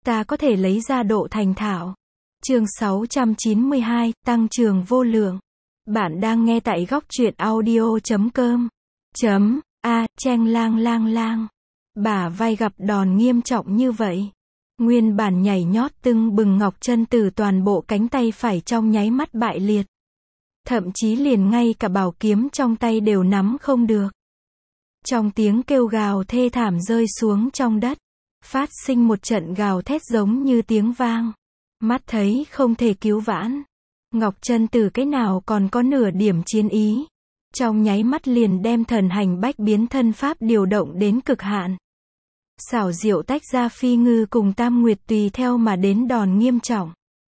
ta có thể lấy ra độ thành thạo. Chương 692, tăng trưởng vô lượng. Bạn đang nghe tại góc truyện audio.com. Cheng lang lang lang. Bả vai gặp đòn nghiêm trọng như vậy. Nguyên bản nhảy nhót tưng bừng Ngọc Chân Tử toàn bộ cánh tay phải trong nháy mắt bại liệt. Thậm chí liền ngay cả bảo kiếm trong tay đều nắm không được. Trong tiếng kêu gào thê thảm rơi xuống trong đất, phát sinh một trận gào thét giống như tiếng vang. Mắt thấy không thể cứu vãn. Ngọc Chân Tử cái nào còn có nửa điểm chiến ý. Trong nháy mắt liền đem thần hành bách biến thân pháp điều động đến cực hạn. Xảo diệu tách ra Phi Ngư cùng Tam Nguyệt tùy theo mà đến đòn nghiêm trọng.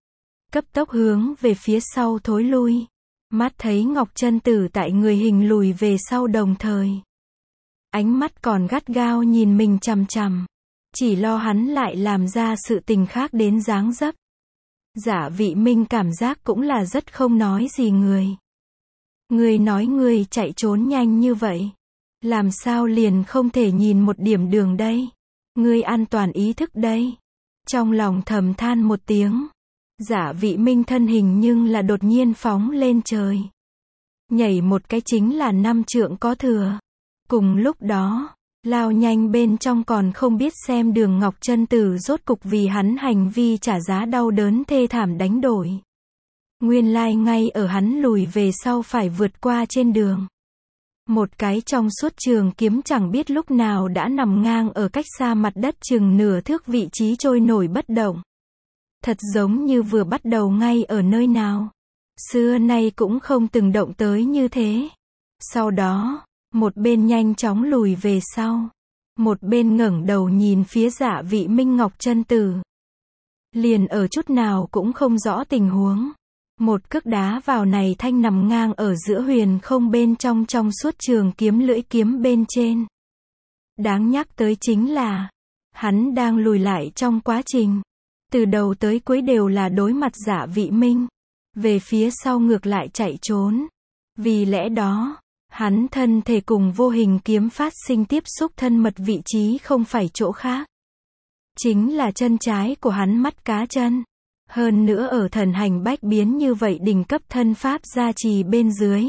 Cấp tốc hướng về phía sau thối lui. Mắt thấy Ngọc Chân Tử tại người hình lùi về sau đồng thời. Ánh mắt còn gắt gao nhìn mình chằm chằm. Chỉ lo hắn lại làm ra sự tình khác đến dáng dấp. Giả Vị Minh cảm giác cũng là rất không nói gì người. Người nói người chạy trốn nhanh như vậy. Làm sao liền không thể nhìn một điểm đường đây? Người an toàn ý thức đây. Trong lòng thầm than một tiếng. Giả Vị Minh thân hình nhưng là đột nhiên phóng lên trời. Nhảy một cái chính là 5 trượng có thừa. Cùng lúc đó, lao nhanh bên trong còn không biết xem đường Ngọc Chân Tử rốt cục vì hắn hành vi trả giá đau đớn thê thảm đánh đổi. Nguyên lai ngay ở hắn lùi về sau phải vượt qua trên đường. Một cái trong suốt trường kiếm chẳng biết lúc nào đã nằm ngang ở cách xa mặt đất chừng nửa thước vị trí trôi nổi bất động. Thật giống như vừa bắt đầu ngay ở nơi nào. Xưa nay cũng không từng động tới như thế. Sau đó, một bên nhanh chóng lùi về sau. Một bên ngẩng đầu nhìn phía Giả Vị Minh Ngọc Chân Tử. Liền ở chút nào cũng không rõ tình huống. Một cước đá vào này thanh nằm ngang ở giữa huyền không bên trong suốt trường kiếm lưỡi kiếm bên trên. Đáng nhắc tới chính là, hắn đang lùi lại trong quá trình. Từ đầu tới cuối đều là đối mặt Giả Vị Minh. Về phía sau ngược lại chạy trốn. Vì lẽ đó, hắn thân thể cùng vô hình kiếm phát sinh tiếp xúc thân mật vị trí không phải chỗ khác. Chính là chân trái của hắn mắt cá chân. Hơn nữa ở thần hành bách biến như vậy đỉnh cấp thân pháp gia trì bên dưới.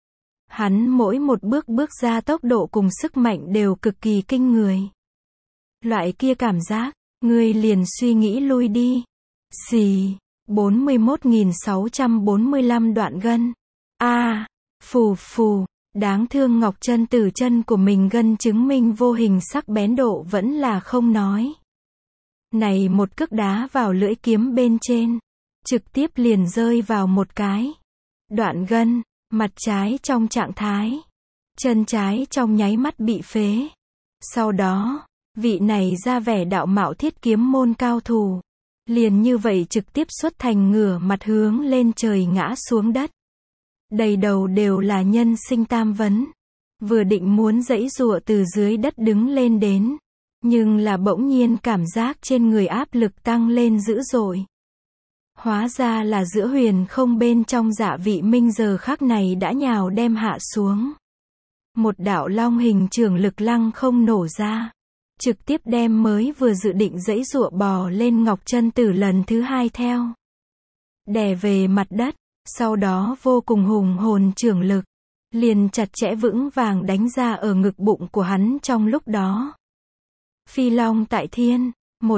Hắn mỗi một bước bước ra tốc độ cùng sức mạnh đều cực kỳ kinh người. Loại kia cảm giác, ngươi liền suy nghĩ lui đi. Xì, 41.645 đoạn gân. Phù phù, đáng thương Ngọc Chân Tử chân của mình gân chứng minh vô hình sắc bén độ vẫn là không nói. Này một cước đá vào lưỡi kiếm bên trên, trực tiếp liền rơi vào một cái đoạn gân, mặt trái trong trạng thái, chân trái trong nháy mắt bị phế. Sau đó, vị này ra vẻ đạo mạo thiết kiếm môn cao thủ, liền như vậy trực tiếp xuất thành ngửa mặt hướng lên trời ngã xuống đất. Đầy đầu đều là nhân sinh tam vấn. Vừa định muốn giãy giụa từ dưới đất đứng lên đến. Nhưng là bỗng nhiên cảm giác trên người áp lực tăng lên dữ dội. Hóa ra là giữa huyền không bên trong Giả Vị Minh giờ khắc này đã nhào đem hạ xuống. Một đạo long hình trường lực lăng không nổ ra. Trực tiếp đem mới vừa dự định giãy giụa bò lên Ngọc Chân Tử lần thứ hai theo. Đè về mặt đất, sau đó vô cùng hùng hồn trường lực. Liền chặt chẽ vững vàng đánh ra ở ngực bụng của hắn trong lúc đó. Phi Long tại thiên,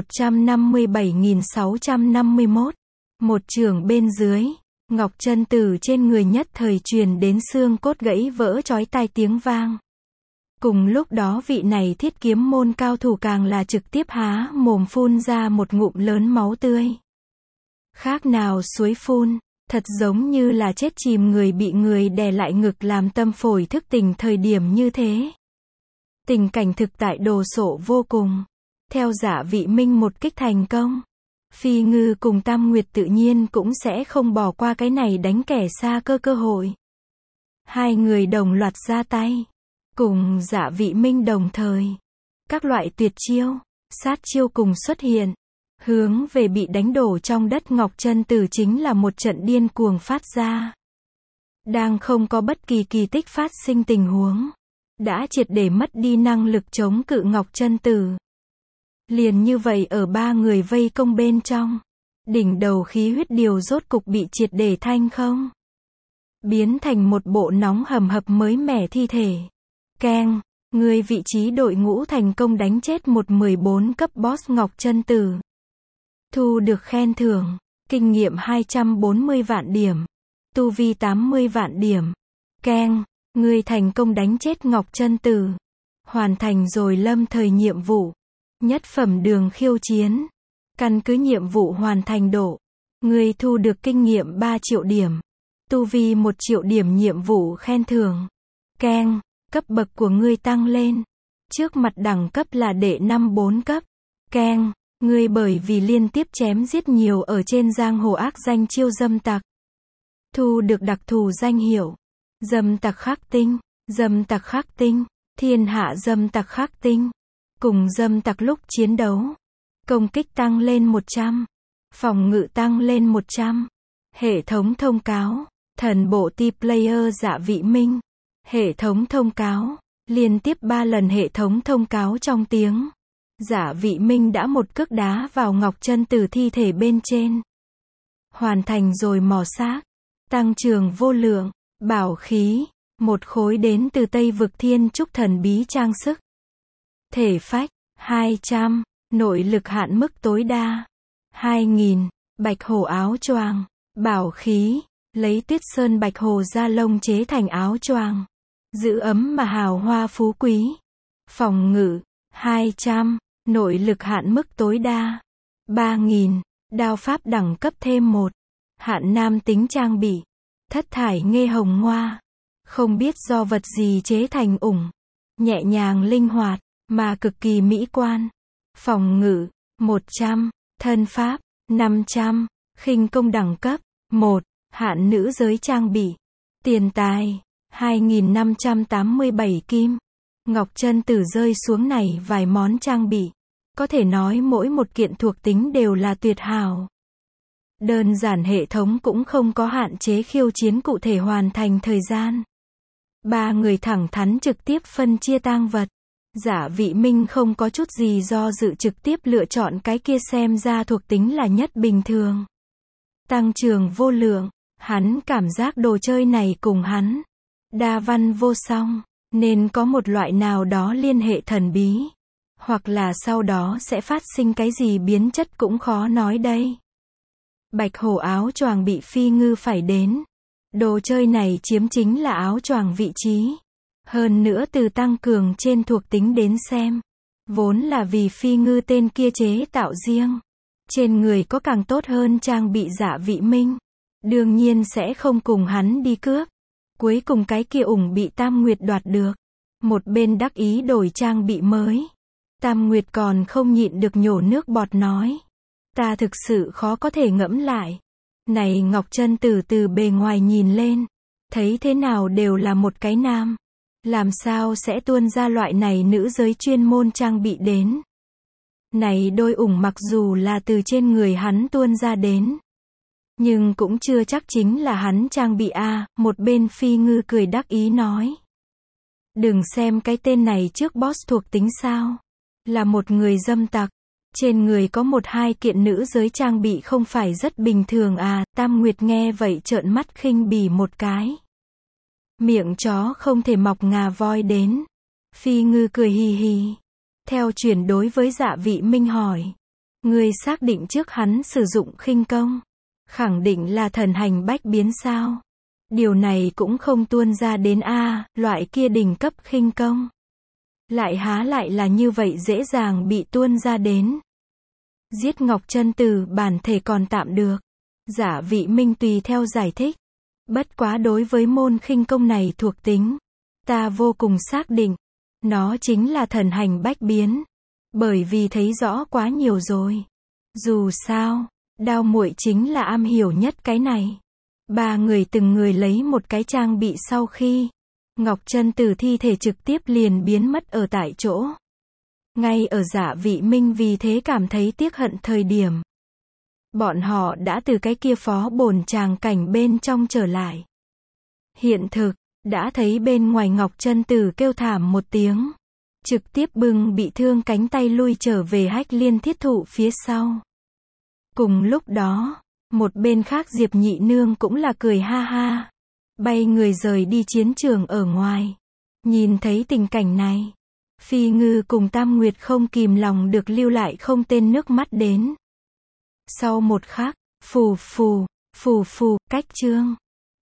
157.651. Một trường bên dưới, Ngọc Chân Tử trên người nhất thời truyền đến xương cốt gãy vỡ chói tai tiếng vang. Cùng lúc đó vị này thiết kiếm môn cao thủ càng là trực tiếp há mồm phun ra một ngụm lớn máu tươi. Khác nào suối phun, thật giống như là chết chìm người bị người đè lại ngực làm tâm phổi thức tỉnh thời điểm như thế. Tình cảnh thực tại đồ sộ vô cùng. Theo Giả Vị Minh một kích thành công, Phi Ngư cùng Tam Nguyệt tự nhiên cũng sẽ không bỏ qua cái này đánh kẻ xa cơ hội. Hai người đồng loạt ra tay, cùng Giả Vị Minh đồng thời. Các loại tuyệt chiêu, sát chiêu cùng xuất hiện. Hướng về bị đánh đổ trong đất Ngọc Chân Tử chính là một trận điên cuồng phát ra. Đang không có bất kỳ kỳ tích phát sinh tình huống. Đã triệt để mất đi năng lực chống cự Ngọc Chân Tử. Liền như vậy ở ba người vây công bên trong, đỉnh đầu khí huyết điều rốt cục bị triệt để thanh không. Biến thành một bộ nóng hầm hập mới mẻ thi thể. Keng, người vị trí đội ngũ thành công đánh chết một 14 cấp boss Ngọc Chân Tử. Thu được khen thưởng, kinh nghiệm 240 vạn điểm, tu vi 80 vạn điểm. Keng, người thành công đánh chết Ngọc Chân Tử. Hoàn thành rồi lâm thời nhiệm vụ. Nhất phẩm đường khiêu chiến. Căn cứ nhiệm vụ hoàn thành độ, người thu được kinh nghiệm 3 triệu điểm. Tu vi 1 triệu điểm nhiệm vụ khen thưởng. Keng, cấp bậc của ngươi tăng lên. Trước mặt đẳng cấp là đệ 54 cấp. Keng, ngươi bởi vì liên tiếp chém giết nhiều ở trên giang hồ ác danh chiêu dâm tặc. Thu được đặc thù danh hiệu. Dâm tặc khắc tinh, dâm tặc khắc tinh, thiên hạ dâm tặc khắc tinh. Cùng dâm tặc lúc chiến đấu, công kích tăng lên 100, phòng ngự tăng lên 100. Hệ thống thông cáo, thần bộ T-Player Dạ Vị Minh. Hệ thống thông cáo, liên tiếp 3 lần hệ thống thông cáo trong tiếng. Dạ Vị Minh đã một cước đá vào Ngọc Chân Tử thi thể bên trên. Hoàn thành rồi mò xác, tăng trưởng vô lượng, bảo khí, một khối đến từ Tây vực thiên trúc thần bí trang sức. Thể phách, 200, nội lực hạn mức tối đa, 2000, bạch hổ áo choàng, bảo khí, lấy tuyết sơn bạch hổ da lông chế thành áo choàng, giữ ấm mà hào hoa phú quý. Phòng ngự, 200, nội lực hạn mức tối đa, 3000, đao pháp đẳng cấp thêm 1, hạn nam tính trang bị, thất thải nghê hồng ngoa, không biết do vật gì chế thành ủng, nhẹ nhàng linh hoạt, mà cực kỳ mỹ quan. Phòng ngự, 100, thân pháp, 500, khinh công đẳng cấp, 1, hạn nữ giới trang bị. Tiền tài, 2587 kim. Ngọc Chân Tử rơi xuống này vài món trang bị. Có thể nói mỗi một kiện thuộc tính đều là tuyệt hảo. Đơn giản hệ thống cũng không có hạn chế khiêu chiến cụ thể hoàn thành thời gian. Ba người thẳng thắn trực tiếp phân chia tang vật. Dạ Vị Minh không có chút gì do dự trực tiếp lựa chọn cái kia xem ra thuộc tính là nhất bình thường. Tăng trưởng vô lượng, hắn cảm giác đồ chơi này cùng hắn đa văn vô song, nên có một loại nào đó liên hệ thần bí. Hoặc là sau đó sẽ phát sinh cái gì biến chất cũng khó nói đây. Bạch hổ áo choàng bị phi ngư phải đến. Đồ chơi này chiếm chính là áo choàng vị trí. Hơn nữa từ tăng cường trên thuộc tính đến xem, vốn là vì phi ngư tên kia chế tạo riêng. Trên người có càng tốt hơn trang bị Dạ Vị Minh. Đương nhiên sẽ không cùng hắn đi cướp. Cuối cùng cái kia ủng bị Tam Nguyệt đoạt được. Một bên đắc ý đổi trang bị mới. Tam Nguyệt còn không nhịn được nhổ nước bọt nói. Ta thực sự khó có thể ngẫm lại. Này Ngọc Chân Tử từ bề ngoài nhìn lên, thấy thế nào đều là một cái nam. Làm sao sẽ tuôn ra loại này nữ giới chuyên môn trang bị đến. Này đôi ủng mặc dù là từ trên người hắn tuôn ra đến, nhưng cũng chưa chắc chính là hắn trang bị a. Một bên phi ngư cười đắc ý nói. Đừng xem cái tên này trước boss thuộc tính sao. Là một người dâm tặc. Trên người có 1-2 kiện nữ giới trang bị không phải rất bình thường à. Tam Nguyệt nghe vậy trợn mắt khinh bỉ một cái. Miệng chó không thể mọc ngà voi đến. Phi ngư cười hì hì. Theo chuyển đối với Dạ Vị Minh hỏi. Ngươi xác định trước hắn sử dụng khinh công. Khẳng định là thần hành bách biến sao. Điều này cũng không tuôn ra đến a. Loại kia đỉnh cấp khinh công. Lại há lại là như vậy dễ dàng bị tuôn ra đến. Giết Ngọc Chân Tử bản thể còn tạm được. Dạ Vị Minh tùy theo giải thích. Bất quá đối với môn khinh công này thuộc tính, ta vô cùng xác định. Nó chính là thần hành bách biến. Bởi vì thấy rõ quá nhiều rồi. Dù sao, Đao muội chính là am hiểu nhất cái này. Ba người từng người lấy một cái trang bị sau khi Ngọc Chân Tử thi thể trực tiếp liền biến mất ở tại chỗ. Ngay ở Dạ Vị Minh vì thế cảm thấy tiếc hận thời điểm. Bọn họ đã từ cái kia phó bổn tràng cảnh bên trong trở lại. Hiện thực, đã thấy bên ngoài Ngọc Chân Tử kêu thảm một tiếng. trực tiếp bưng bị thương cánh tay lui trở về Hách Liên thiết thụ phía sau. Cùng lúc đó, một bên khác Diệp nhị nương cũng là cười ha ha, bay người rời đi chiến trường ở ngoài. Nhìn thấy tình cảnh này, Phi Ngư cùng Tam Nguyệt không kìm lòng được lưu lại không tên nước mắt đến. Sau một khắc, phù phù, cách chương.